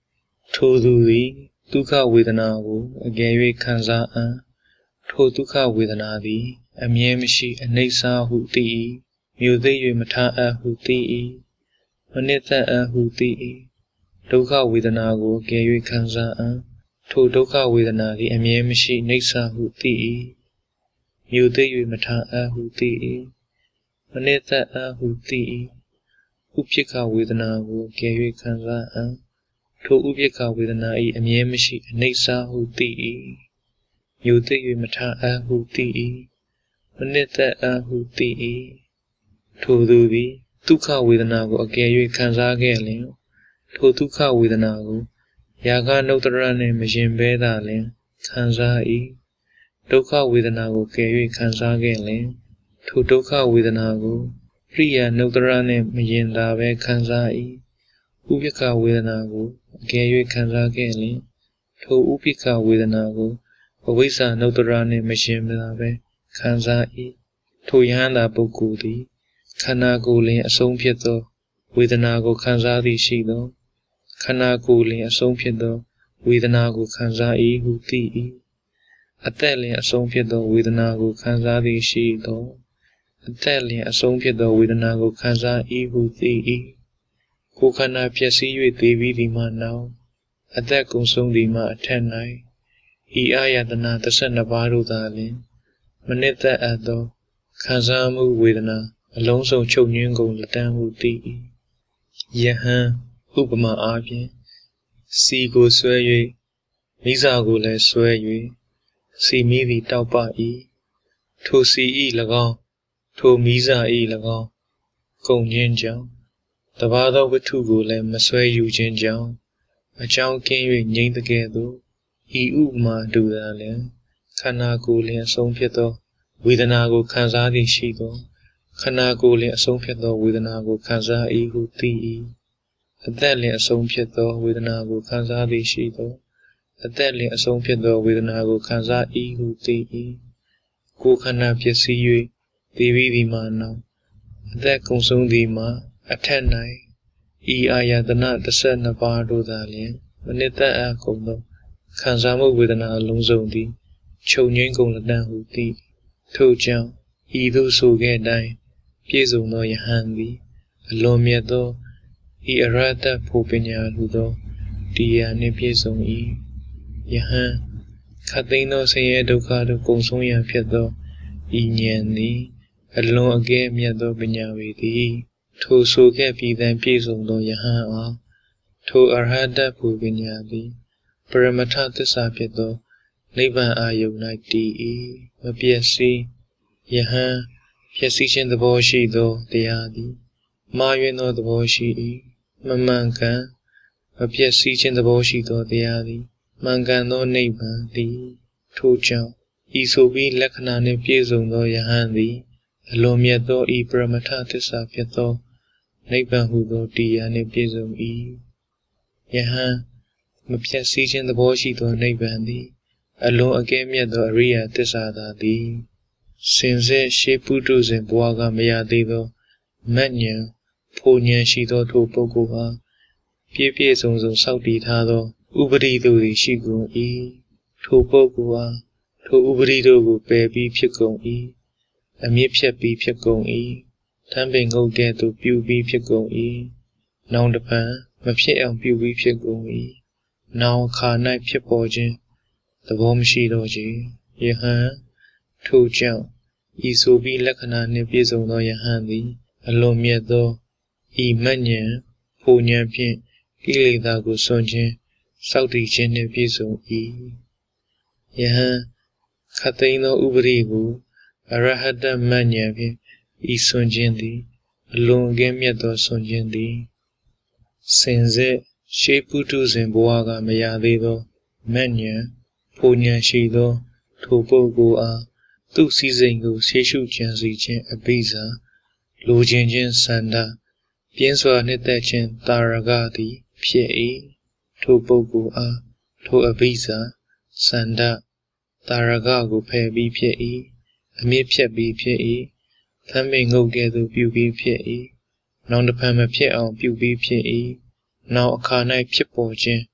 ထိုသူသည်ဒုက္ခဝေဒနာကိုအကယ်၍ခံစားအံ့ထိုဒုက္ခဝေဒနာသည်အမြဲမရှိအနိစ္စဟုသိ၏မြို့သိ၍မထားအပ်ဟုသိ၏မနစ်သက်အပ်ဟုသိ၏ဒုက္ခဝေဒနာကိုအကယ်၍ခံစားအံ့ထိုဒုက္ခဝေဒနာသည်အမြဲမရှိအနိစ္စဟုသိ၏မြို့သိ၍မထားအပ်ဟုသိ၏မနစ်သက်အပ်ဟုသိ၏ဥပိ္ပခဝေဒနာကိုအကယ်၍ခံစားအံ့ထိုဥပိ္ပခဝေဒနာ၏အမြဲမရှိအနိစ္စဟုသိ၏မြို့သိ၍မထားအပ်ဟုသိ၏မနစ်သက်အပ်ဟုသိ၏ထိုသူသည်ဒုက္ခဝေဒနာကိုအကယ်၍ခံစားခဲ့လျှင်ထိုဒုက္ခဝေဒနာကိုယာကနုတ္တရနှင့်မရင်ဘဲသာလျှင်ခံစား၏ဒုက္ခဝေဒနာကိုကယ်၍ခံစားခဲ့လျှင်ထိုဒုက္ခဝေဒနာကိုပရိယာနုတ္တရနှင့်မရင်သာပဲခံစား၏ဥပိ္ပခဝေဒနာကိုအကယ်၍ခံစားခဲ့လျှင်ထိုဥပိ္ပခဝေဒနာကိုအဝိဇ္ဇာနုတ္တရနှင့်မရင်သာပဲခံစား၏ထိုယဟန္တာပုဂ္ဂိုလ်သည်ခန္ဓာကိုယ်လျှင်အဆုံးဖြစ်သောဝေဒနာကိုခံစားသည်ရှိသောခန္ဓာကိုယ်လျှင်အဆုံးဖြစ်သောဝေဒနာကိုခံစား၏ဟုသိ၏အသက်လျှင်အဆုံးဖြစ်သောဝေဒနာကိုခံစားသည်ရှိသောအသက်လျှင်အဆုံးဖြစ်သောဝေဒနာကိုခံစား၏ဟုသိ၏ကိုယ်ခန္ဓာပျက်စီး၍သေပြီးသည်မှနောက်အသက်ကုန်ဆုံးသည်မှအထက်၌ဤအာယတနာ32ပါးတို့သာလျှင်မနစ်သက်အပ်သောခံစားမှုဝေဒနာအလုံးစုံချုပ်ငြင်းကုန်လက်တန်းဟုသိ၏ယဟန်ဥပမာအားဖြင့်စီကိုဆွဲ၍မိစာကိုလည်းဆွဲ၍စီမီးသည်တောက်ပ၏ထိုစီ၏၎င်းထိုမိစာ၏၎င်းကုန်ခြင်းကြောင့်တပါးသောဝတ္ထုကိုလည်းမဆွဲယူခြင်းကြောင့်အကြောင်းကင်း၍ငြိမ်းတကယ်သို့ဤဥပမာတူသာလျှင်ခန္ဓာကိုယ်လျှင်အဆုံးဖြစ်သောဝေဒနာကိုခံစားသည်ရှိသောခန္ဓာကိုယ်လျှင်အဆုံးဖြစ်သောဝေဒနာကိုခံစား၏ဟုသိ၏အသက်လျှင်အဆုံးဖြစ်သောဝေဒနာကိုခံစားသည်ရှိသောအသက်လျှင်အဆုံးဖြစ်သောဝေဒနာကိုခံစား၏ဟုသိ၏ကိုယ်ခန္ဓာပျက်စီး၍သေပြီးသည်မှနောက်အသက်ကုန်ဆုံးသည်မှအထက်၌ဤအာယတနာ32ပါးတို့သာလျှင်မနစ်သက်အပ်ကုန်သောခံစားမှုဝေဒနာအလုံးစုံသည်ချုပ်ငြိမ်းကုန်လက်တန်းဟုသိထို့ကြောင့်ဤသို့ဆိုခဲ့တိုင်းပြည့်စုံသောယဟန်သည်အလွန်မြတ်သောဤအရဟတဖို့ပညာဟုသောတရားနှင့်ပြည့်စုံ၏ယဟန်ခတ်သိမ်းသောဆင်းရဲဒုက္ခတို့ကုန်ဆုံးရန်ဖြစ်သောဤဉာဏ်သည်အလွန်အကဲမြတ်သောပညာဝေသည်ထိုဆိုခဲ့ပြီးသံပြည့်စုံသောယဟန်အားထိုအရဟတဖို့ပညာသည်ပရမတ္ထသစ္စာဖြစ်သောနိဗ္ဗာန်အာယုန်၌တည်၏မပျက်စီးယဟန်ပျက်စီးခြင်းသဘောရှိသောတရားသည်မှားယွင်းသောသဘောရှိ၏မမှန်ကန်မပျက်စီးခြင်းသဘောရှိသောတရားသည်မှန်ကန်သောနိဗ္ဗာန်သည်ထို့ကြောင့်ဤဆိုပြီးလက္ခဏာနှင့်ပြည့်စုံသောယဟန်သည်အလွန်မြတ်သောဤပရမတ္ထသစ္စာဖြစ်သောနိဗ္ဗာန်ဟုသောတရားနှင့်ပြည့်စုံ၏ယဟန်မပျက်စီးခြင်းသဘောရှိသောနိဗ္ဗာန်သည်အလွန်အကဲမြတ်သောအရိယာသစ္စာသာသည်စင်စစ်ရှေးပုထုဇဉ်ဘဝကမရသေးသောမဉ္ဇဉ်ဖိုဉ္ဇဉ်ရှိသောထိုပုဂ္ဂိုလ်အားပြည့်ပြည့်စုံစုံစောင့်တည်ထားသောဥပရိတို့သည်ရှိကုန်၏ထိုပုဂ္ဂိုလ်အားထိုဥပရိတို့ကိုပယ်ပြီးဖြစ်ကုန်၏အမြစ်ဖြတ်ပြီးဖြစ်ကုန်၏ထမ်းပင်ငုတ်ကဲ့သို့ပြုပြီးဖြစ်ကုန်၏နောင်တပံမဖြစ်အောင်ပြုပြီးဖြစ်ကုန်၏နောင်အခါ၌ဖြစ်ပေါ်ခြင်းသဘောမရှိတော့ချေယဟန်ထို့ကြောင့်ဤဆိုပြီးလက္ခဏာနှင့်ပြည့်စုံသောယဟန်သည်အလွန်မြတ်သောဤမဉ္ဇဉ်ဖိုဉ္ဇဉ်ဖြင့်ကိလေသာကိုစွန့်ခြင်းစောင့်တည်ခြင်းနှင့်ပြည့်စုံ၏ယဟန်ခတ်သိမ်းသောဥပရိကိုအရဟတမဉ္ဇဉ်ဖြင့်ဤစွန့်ခြင်းသည်အလွန်အကဲမြတ်သောစွန့်ခြင်းသည်စင်စစ်ရှေးပုထုဇဉ်ဘဝကမရသေးသောမဉ္ဇဉ်ဖိုဉ္ဇဉ်ရှိသောထိုပုဂ္ဂိုလ်အားသူစည်းစိမ်ကိုရှေးရှုကြံစီခြင်းအဘိဇာလိုချင်ခြင်းဆန္ဒပြင်းစွာနှစ်သက်ခြင်းတာရကသည်ဖြစ်၏ထိုပုဂ္ဂိုလ်အားထိုအဘိဇာဆန္ဒတာရကကိုဖယ်ပြီးဖြစ်၏အမြစ်ဖြတ်ပြီးဖြစ်၏သံမေငုတ်ကဲ့သို့ပြုပြီးဖြစ်၏နောင်တဖန်မဖြစ်အောင်ပြုပြီးဖြစ်၏နောက်အခါ၌ဖြစ်ပေါ်ခြင်း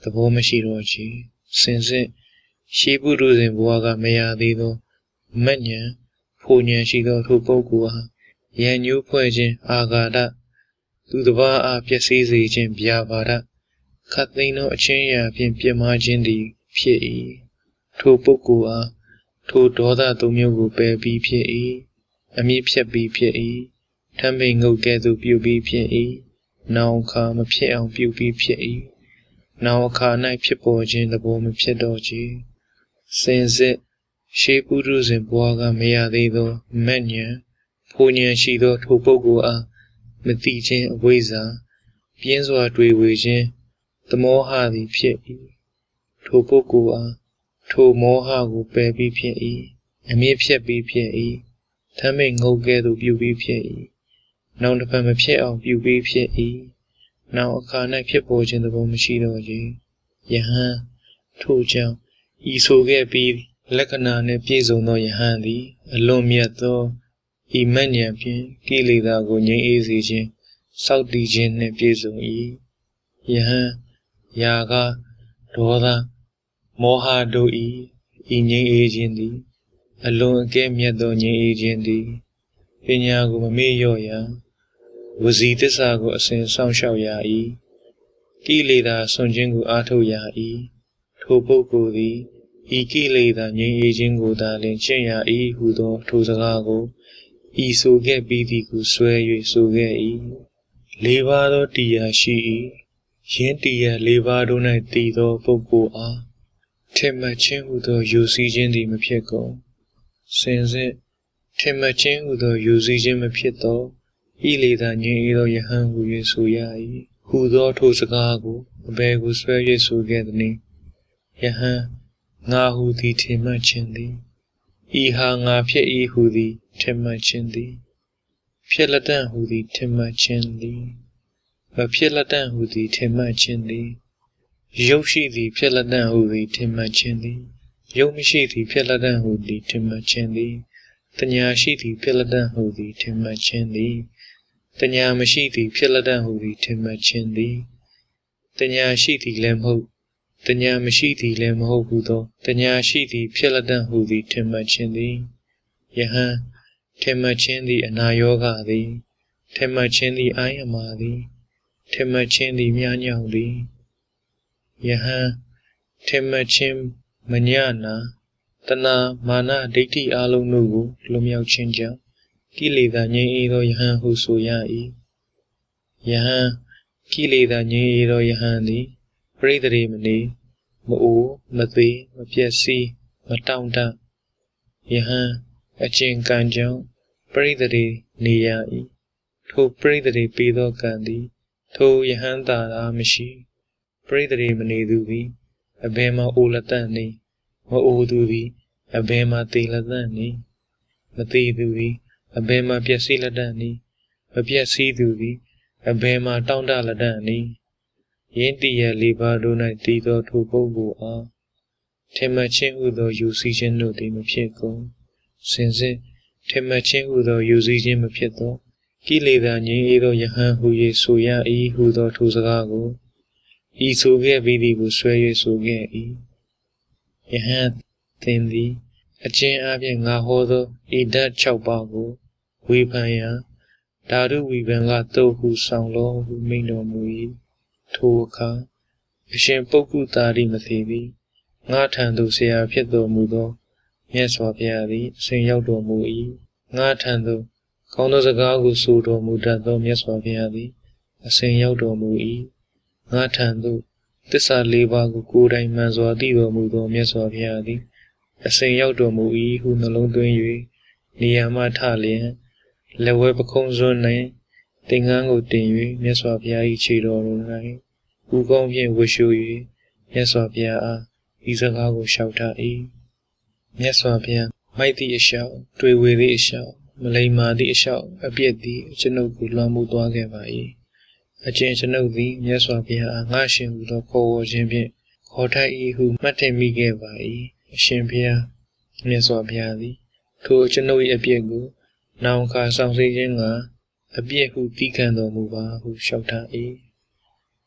သဘောမရှိတော့ချေစင်စစ်ရှေးပုရုဇဉ်ဘဝကမရသေးသောမဉ္ဇဉ်ဖိုဉ္ဇဉ်ရှိသောထိုပုဂ္ဂိုလ်အားရန်ညိုးဖွဲ့ခြင်းအာဃာတသူတစ်ပါးအားပျက်စီးစေခြင်းဗျာပါဒခတ်သိမ်းသောအချင်းရာဖြင့်ပြစ်မှားခြင်းသည်ဖြစ်၏ထိုပုဂ္ဂိုလ်အားထိုဒေါသသုံးမျိုးကိုပယ်ပြီးဖြစ်၏အမြင့်ဖြတ်ပြီးဖြစ်၏ထမ်းပိန်ငုတ်ကဲ့သို့ပြုပြီးဖြစ်၏နောင်အခါမဖြစ်အောင်ပြုပြီးဖြစ်၏နောင်အခါ၌ဖြစ်ပေါ်ခြင်းသဘောမဖြစ်တော့ချေစင်စစ်ရှေးပုရုဇဉ်ဘဝကမရသေးသောမဉ္ဇဉ်ဖိုဉ္ဇဉ်ရှိသောထိုပုဂ္ဂိုလ်အားမတိခြင်းအဝိဇ္ဇာပြင်းစွာတွေ့ဝေခြင်းသမောဟသည်ဖြစ်၏ထိုပုဂ္ဂိုလ်အားထိုမောဟကိုပယ်ပြီးဖြစ်၏အမြင့်ဖြတ်ပြီးဖြစ်၏ထမ်းပိန်ငုတ်ကဲ့သို့ပြုပြီးဖြစ်၏နောင်တစ်ဖန်မဖြစ်အောင်ပြုပြီးဖြစ်၏နောင်အခါ၌ဖြစ်ပေါ်ခြင်းသဘောမရှိတော့ချေယဟန်ထို့ကြောင့်ဤဆိုခဲ့ပြီးလက္ခဏာနှင့်ပြည့်စုံသောယဟန်သည်အလွန်မြတ်သောဤမဉ္ဇဉ်ဖြင့်ကိလေသာကိုငြိမ်းအေးစေခြင်းစောင့်တည်ခြင်းနှင့်ပြည့်စုံ၏ယဟန်ယာကဒေါသမောဟတို့ဤငြိမ်းအေးခြင်းသည်အလွန်အကဲမြတ်သောငြိမ်းအေးခြင်းသည်ပညာကိုမမေ့လျော့ရဝစီသစ္စာကိုအစဉ်စောင့်ရှောက်ရ၏ကိလေသာဆွခြင်းကိုအားထုတ်ရ၏ထိုပုဂ္ဂိုလ်သည်ဤကိလေသာငြိမ်းအေးခြင်းကိုသာလျှင်ကျင့်ရ၏ဟုသောထိုစကားကိုဤဆိုခဲ့ပြီးသည်ကိုဆွဲ၍ဆိုခဲ့၏လေးပါးသောတရားရှိ၏ယင်းတရားလေးပါးတို့၌တည်သောပုဂ္ဂိုလ်အားထင်မှတ်ခြင်းဟုသောယူစည်းခြင်းသည်မဖြစ်ကုန်စင်စစ်ထင်မှတ်ခြင်းဟုသောယူစည်းခြင်းမဖြစ်သောဤလေသာငြိမ်းအေးသောယဟန်ဟု၍ဆိုရ၏ဟုသောထိုစကားကိုအဘယ်ကိုဆွဲ၍ဆိုခဲ့သည်ယဟန်ငါဟုသည်ထင်မှတ်ခြင်းသည်ဤဟာငါဖြစ်၏ဟုသည်ထင်မှတ်ခြင်းသည်ဖြစ်လက်တန့်ဟုသည်ထင်မှတ်ခြင်းသည်မဖြစ်လက်တန့်ဟုသည်ထင်မှတ်ခြင်းသည်ရုပ်ရှိသည်ဖြစ်လက်တန့်ဟုသည်ထင်မှတ်ခြင်းသည်ရုပ်မရှိသည်ဖြစ်လက်တန့်ဟုသည်ထင်မှတ်ခြင်းသည်တဏှာရှိသည်ဖြစ်လက်တန့်ဟုသည်ထင်မှတ်ခြင်းသည်တဏှာမရှိသည်ဖြစ်လက်တန့်ဟုသည်ထင်မှတ်ခြင်းသည်တဏှာရှိသည်လည်းမဟုတ်တဏှာမရှိသည်လည်းမဟုတ်ဟုသောတဏှာရှိသည်ဖြစ်လက်တန့်ဟုသည်ထင်မှတ်ခြင်းသည်ယဟန်ထင်မှတ်ခြင်းသည်အနာယောဂသည်ထင်မှတ်ခြင်းသည်အာယမသည်ထင်မှတ်ခြင်းသည်မြားညောင်သည်ယဟန်ထင်မှတ်ခြင်းမညနာတဏမာနဒိဋ္ဌိအလုံးတို့ကိုလွန်မြောက်ခြင်းကြောင့်ကိလေသာငြိမ်းအေးသောယဟန်ဟုဆိုရ၏ယဟန်ကိလေသာငြိမ်းအေးသောယဟန်သည်ပရိသေရေမနေမအိုမသေးမပျက်စီးမတောင့်တယဟန်အကျင့်ကံကြောင့်ပရိသေရေနေရ၏ထိုပရိသေရေပေးသောကံသည်ထိုယဟန်သာမရှိပရိသေရေမနေသူသည်အဘယ်မှာအိုလက်တန့်နေမအိုသူသည်အဘယ်မှာသေလက်တန့်နေမသေသူသည်အဘယ်မှာပျက်စီးလက်တန့်နေမပျက်စီးသူသည်အဘယ်မှာတောင့်တလက်တန့်နေယင်းတရားလေးပါးတို့၌တည်သောထိုပုဂ္ဂိုလ်အားထင်မှတ်ခြင်းဟုသောယူစည်းခြင်းတို့သည်မဖြစ်ကုန်စင်စစ်ထင်မှတ်ခြင်းဟုသောယူစည်းခြင်းမဖြစ်သောကိလေသာငြိမ်းအေးသောယဟန်ဟု၍ဆိုရ၏ဟုသောထိုစကားကိုဤဆိုခဲ့ပြီးသည်ကိုဆွဲ၍ဆိုခဲ့၏ယဟန်သင်သည်အကျဉ်းအားဖြင့်ငါဟောသောဣဒတ်6ပါးကိုဝေဖန်ရန်ဓာတုဝိပံကတုတ်ဟုဆောင်လောဟုမိန့်တော်မူ၏ထိုအခါအရှင်ပုဂ္ဂုတာရိမထေရသည်ငါထံသို့ဆရာဖြစ်တော်မူသောမြတ်စွာဘုရားသည်အစဉ်ရောက်တော်မူ၏ငါထံသို့ကောင်းသောစကားကိုဆိုတော်မူတတ်သောမြတ်စွာဘုရားသည်အစဉ်ရောက်တော်မူ၏ငါထံသို့သစ္စာလေးပါးကိုကိုယ်တိုင်မှန်စွာသိတော်မူသောမြတ်စွာဘုရားသည်အစဉ်ရောက်တော်မူ၏ဟုနှလုံးသွင်း၍နေရာမှထလျင်လက်ဝဲပခုံးစွန်းနှင့်သင်္ကန်းကိုတင်၍မြတ်စွာဘုရား၏ခြေတော်၌ဦးကောင်းဖြင့်ဝတ်ရှု၍မြတ်စွာဘုရားအားဤစကားကိုလျှောက်ထား၏မြတ်စွာဘုရားမိုက်သည့်အလျှောက်တွေ့ဝေသည့်အလျှောက်မလိမ္မာသည့်အလျှောက်အပြစ်သည်ကျွန်ုပ်ကိုလွှမ်းမိုးသွားခဲ့ပါ၏အကျဉ်ကျွန်ုပ်သည်မြတ်စွာဘုရားအားငါရှင်ဟူသောခေါ်ဝေါ်ခြင်းဖြင့်ခေါ်ထိုက်၏ဟုမှတ်ထင်မိခဲ့ပါ၏အရှင်ဘုရားမြတ်စွာဘုရားသည်ထိုကျွန်ုပ်၏အပြစ်ကိုနောင်ခါဆောင်စေခြင်းကအပြစ်ဟုသိခံတော်မူပါဟုလျှောက်ထား၏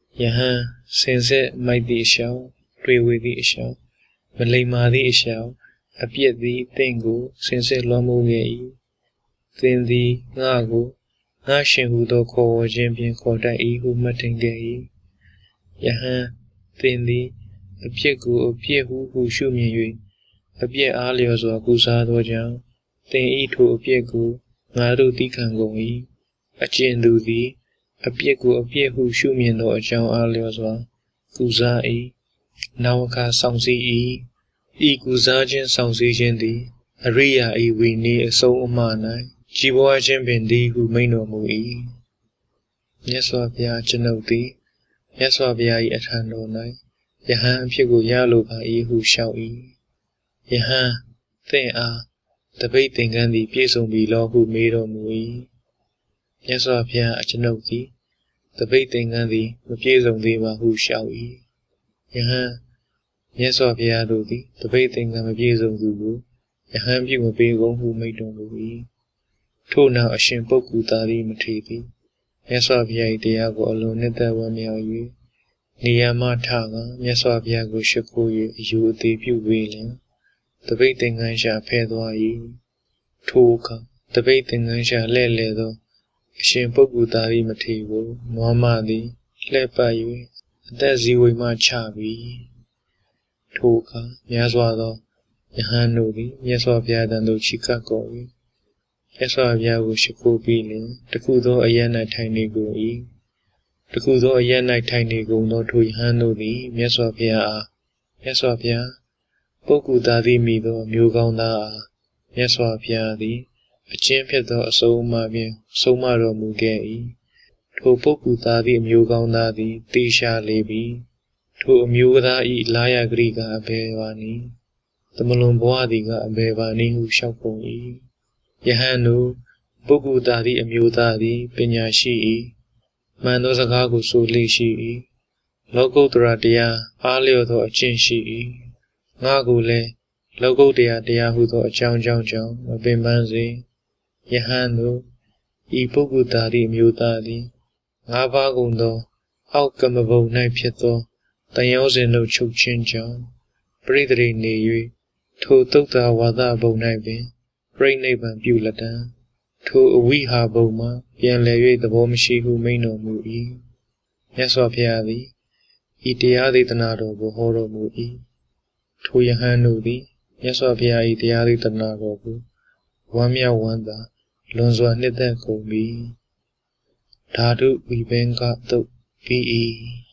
ယဟန်စင်စစ်မိုက်သည့်အရှောင်းတွေ့ဝေသည့်အရှောင်းမလိမ္မာသည့်အရှောင်းအပြစ်သည်တင့်ကိုစင်စစ်လွှမ်းမိုးခဲ့၏သင်သည်ငါကိုငါရှင်ဟုသောခေါ်ဝေါ်ခြင်းဖြင့်ခေါ်တတ်၏ဟုမှတ်ထင်ခဲ့၏ယဟန်သင်သည်အပြစ်ကိုအပြစ်ဟုရှုမြင်၍အပြစ်အားလျော်စွာကုစားသောကြောင့်သင်၏ထိုအပြစ်ကိုငါတို့သီးခံကုန်၏အကျဉ်သူသည်အပြစ်ကိုအပြစ်ဟုရှုမြင်သောအကြောင်းအားလျော်စွာကုစား၏နာဝခါဆောင်စည်း၏ဤကုစားခြင်းဆောင်စည်းခြင်းသည်အရိယာ၏ဝိနည်းအဆုံးအမ၌ကြီးပွားခြင်းပင်သည်ဟုမိန့်တော်မူ၏မြတ်စွာဘုရားကျွန်ုပ်သည်မြတ်စွာဘုရား၏အထံတော်၌ယဟန်အဖြစ်ကိုရလိုပါ၏ဟုလျှောက်၏ယဟန်သင်အားတပိတ်သင်္ကန်းသည်ပြည့်စုံပြီလောဟုမေးတော်မူ၏မြတ်စွာဘုရားကျွန်ုပ်သည်တပိတ်သင်္ကန်းသည်မပြည့်စုံသေးပါဟုလျှောက်၏ယဟန်မြတ်စွာဘုရားတို့သည်တပိတ်သင်္ကန်းမပြည့်စုံသူကိုယဟန်ပြုမပေးကုန်ဟုမိန့်တော်မူ၏ထို့နောက်အရှင်ပုဂ္ဂိုလ်သားသည်မထေသည်မြတ်စွာဘုရား၏တရားကိုအလွန်နှစ်သက်ဝမ်းမြောက်၍နေရာမှထကာမြတ်စွာဘုရားကိုရှိခိုး၍အယူအသေးပြုပေလျှင်တပိတ်သင်္ကန်းရှာဖဲသွား၏ထိုအခါတပိတ်သင်္ကန်းရှာလှဲ့လေသောအရှင်ပုဂ္ဂိုလ်သားသည်မထေကိုနွားမသည်လှဲ့ပတ်၍အသက်ဇီဝိမှချပြီထိုအခါများစွာသောယဟန်တို့သည်မြတ်စွာဘုရားထံသို့ချီးကပ်ကုန်၏မြတ်စွာဘုရားကိုရှိခိုးပြီးလျှင်တခုသောအရ၌ထိုင်နေကုန်၏တခုသောအရ၌ထိုင်နေကုန်သောထိုယဟန်တို့သည်မြတ်စွာဘုရားအားမြတ်စွာဘုရားပုဂ္ဂိုလ်သားသည်မိသောမျိုးကောင်းသားအားမြတ်စွာဘုရားသည်အကျဉ်းဖြစ်သောအဆုံးအမဖြင့်ဆုံးမတော်မူခဲ့၏ထိုပုဂ္ဂိုလ်သားသည်အမျိုးကောင်းသားသည်တေရှာလေပြီထိုအမျိုးသား၏လာယဂရိကအဘယ်ပါနည်းသမလွန်ဘဝသည်ကအဘယ်ပါနည်းဟုလျှောက်ကုန်၏ယဟန်တို့ပုဂ္ဂိုလ်သားသည်အမျိုးသားသည်ပညာရှိ၏မှန်သောစကားကိုဆိုလေရှိ၏လောကုတ္တရာတရားအားလျော်သောအကျင့်ရှိ၏ငါကိုလည်းလောကုတ္တရာတရားဟုသောအကြောင်းကြောင့်မပင်ပန်းစေယဟန်တို့ဤပုဂ္ဂိုလ်သားသည်အမျိုးသားသည်ငါးပါးကုန်သောအောက်ကမ္မဘုံ၌ဖြစ်သောတန်ရောစဉ်တို့ချုပ်ခြင်းကြောင့်ပရိသေရိနေ၍ထိုသုတ္တဝါဒဘုံ၌ပင်ပြိဋိနိဗ္ဗာန်ပြုလက်တံထိုအဝိဟာဘုံမှာပြန်လည်၍သဘောမရှိဟုမိန့်တော်မူ၏မြတ်စွာဘုရားသည်ဤတရားဒေသနာတော်ကိုဟောတော်မူ၏ထိုယဟန်တို့သည်မြတ်စွာဘုရား၏တရားဒေသနာတော်ကိုဝမ်းမြောက်ဝမ်းသာလွန်စွာနှစ်သက်ကုန်ပြီဓာတုဝိဘင်္ဂတုတ်ပြီး၏